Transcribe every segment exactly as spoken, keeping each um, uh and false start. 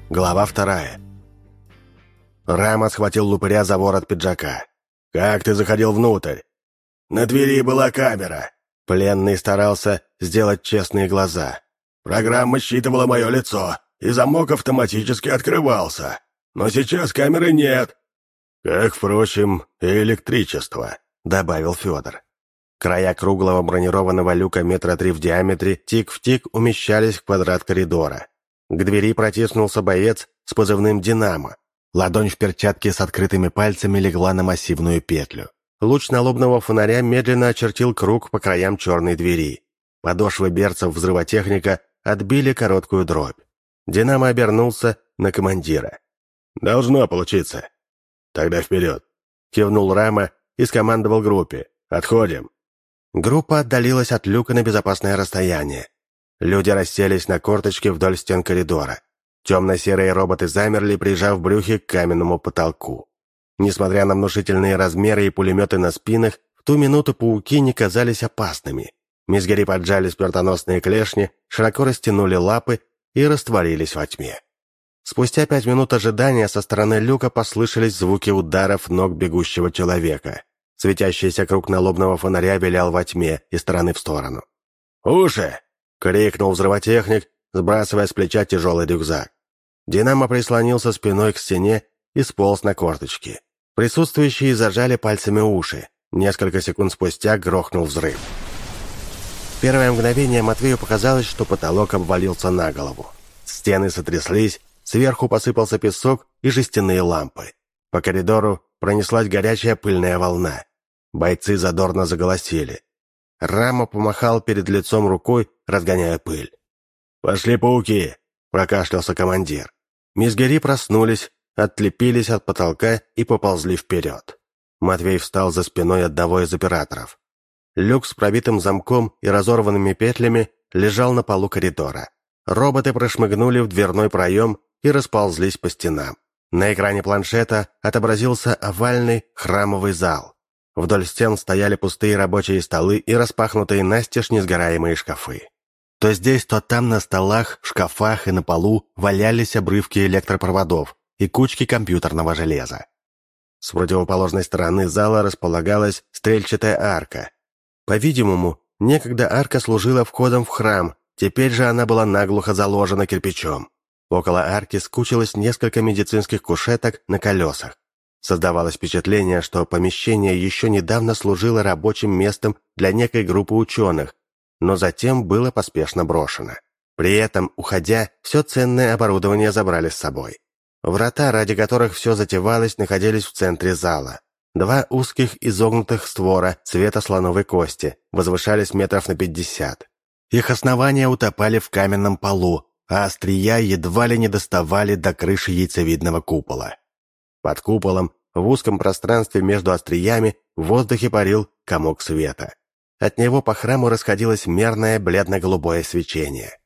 Глава вторая. Рама схватил лупыря за ворот пиджака. «Как ты заходил внутрь?» «На двери была камера». Пленный старался сделать честные глаза. «Программа считывала мое лицо, и замок автоматически открывался. Но сейчас камеры нет». «Как, впрочем, и электричество», — добавил Федор. Края круглого бронированного люка метра три в диаметре тик в тик умещались в квадрат коридора. К двери протиснулся боец с позывным «Динамо». Ладонь в перчатке с открытыми пальцами легла на массивную петлю. Луч налобного фонаря медленно очертил круг по краям черной двери. Подошвы берцев взрывотехника отбили короткую дробь. «Динамо» обернулся на командира. «Должно получиться». «Тогда вперед», — кивнул Рама и скомандовал группе. «Отходим». Группа отдалилась от люка на безопасное расстояние. Люди расселись на корточки вдоль стен коридора. Темно-серые роботы замерли, прижав брюхи к каменному потолку. Несмотря на внушительные размеры и пулеметы на спинах, в ту минуту пауки не казались опасными. Мизгари поджали смертоносные клешни, широко растянули лапы и растворились во тьме. Спустя пять минут ожидания со стороны люка послышались звуки ударов ног бегущего человека. Светящийся круг налобного фонаря вилял во тьме из стороны в сторону. «Уши!» — крикнул взрывотехник, сбрасывая с плеча тяжелый рюкзак. «Динамо» прислонился спиной к стене и сполз на корточки. Присутствующие зажали пальцами уши. Несколько секунд спустя грохнул взрыв. В первое мгновение Матвею показалось, что потолок обвалился на голову. Стены сотряслись, сверху посыпался песок и жестяные лампы. По коридору пронеслась горячая пыльная волна. Бойцы задорно заголосили. Рама помахал перед лицом рукой, разгоняя пыль. «Пошли пауки!» — прокашлялся командир. Мизгари проснулись, отлепились от потолка и поползли вперед. Матвей встал за спиной одного из операторов. Люк с пробитым замком и разорванными петлями лежал на полу коридора. Роботы прошмыгнули в дверной проем и расползлись по стенам. На экране планшета отобразился овальный храмовый зал. Вдоль стен стояли пустые рабочие столы и распахнутые настежь несгораемые шкафы. То здесь, то там на столах, шкафах и на полу валялись обрывки электропроводов и кучки компьютерного железа. С противоположной стороны зала располагалась стрельчатая арка. По-видимому, некогда арка служила входом в храм, теперь же она была наглухо заложена кирпичом. Около арки скучилось несколько медицинских кушеток на колесах. Создавалось впечатление, что помещение еще недавно служило рабочим местом для некой группы ученых, но затем было поспешно брошено. При этом, уходя, все ценное оборудование забрали с собой. Врата, ради которых все затевалось, находились в центре зала. Два узких изогнутых створа цвета слоновой кости возвышались метров на пятьдесят. Их основания утопали в каменном полу, а острия едва ли не доставали до крыши яйцевидного купола. Под куполом, в узком пространстве между остриями, в воздухе парил комок света. От него по храму расходилось мерное бледно-голубое свечение.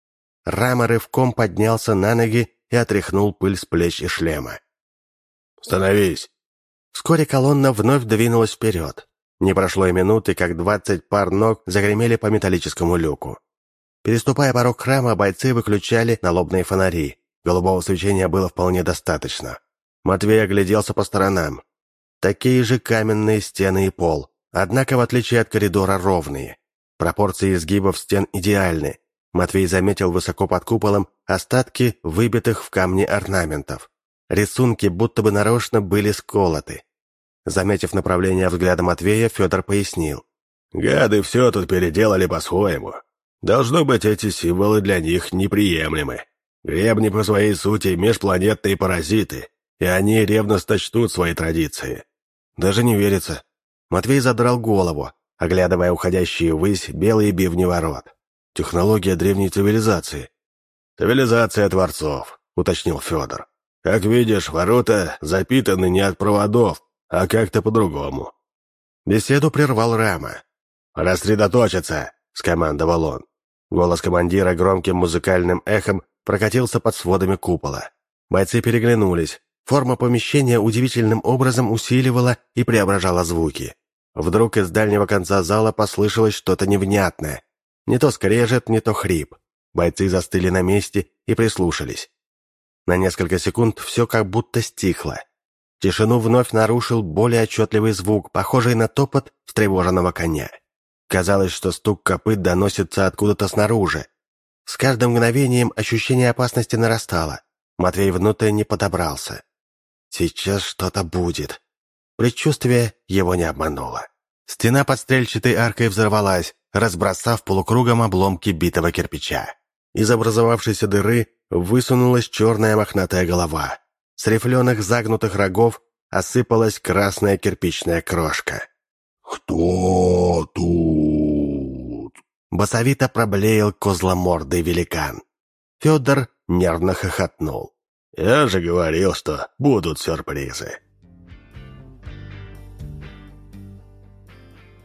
Рама рывком поднялся на ноги и отряхнул пыль с плеч и шлема. «Становись!» Вскоре колонна вновь двинулась вперед. Не прошло и минуты, как двадцать пар ног загремели по металлическому люку. Переступая порог храма, бойцы выключали налобные фонари. Голубого свечения было вполне достаточно. Матвей огляделся по сторонам. Такие же каменные стены и пол, однако, в отличие от коридора, ровные. Пропорции изгибов стен идеальны. Матвей заметил высоко под куполом остатки выбитых в камне орнаментов. Рисунки будто бы нарочно были сколоты. Заметив направление взгляда Матвея, Федор пояснил. «Гады все тут переделали по-своему. Должно быть, эти символы для них неприемлемы. Гребни по своей сути межпланетные паразиты, и они ревностно чтут свои традиции». «Даже не верится». Матвей задрал голову, оглядывая уходящие ввысь белые бивни ворот. «Технология древней цивилизации». «Цивилизация творцов», — уточнил Федор. «Как видишь, ворота запитаны не от проводов, а как-то по-другому». Беседу прервал Рама. «Рассредоточиться», — скомандовал он. Голос командира громким музыкальным эхом прокатился под сводами купола. Бойцы переглянулись. Форма помещения удивительным образом усиливала и преображала звуки. Вдруг из дальнего конца зала послышалось что-то невнятное. Не то скрежет, не то хрип. Бойцы застыли на месте и прислушались. На несколько секунд все как будто стихло. Тишину вновь нарушил более отчетливый звук, похожий на топот встревоженного коня. Казалось, что стук копыт доносится откуда-то снаружи. С каждым мгновением ощущение опасности нарастало. Матвей внутренне подобрался. Сейчас что-то будет. Предчувствие его не обмануло. Стена под стрельчатой аркой взорвалась, разбросав полукругом обломки битого кирпича. Из образовавшейся дыры высунулась черная мохнатая голова. С рифленых загнутых рогов осыпалась красная кирпичная крошка. «Кто тут?» Басовито проблеял козломордый великан. Федор нервно хохотнул. «Я же говорил, что будут сюрпризы».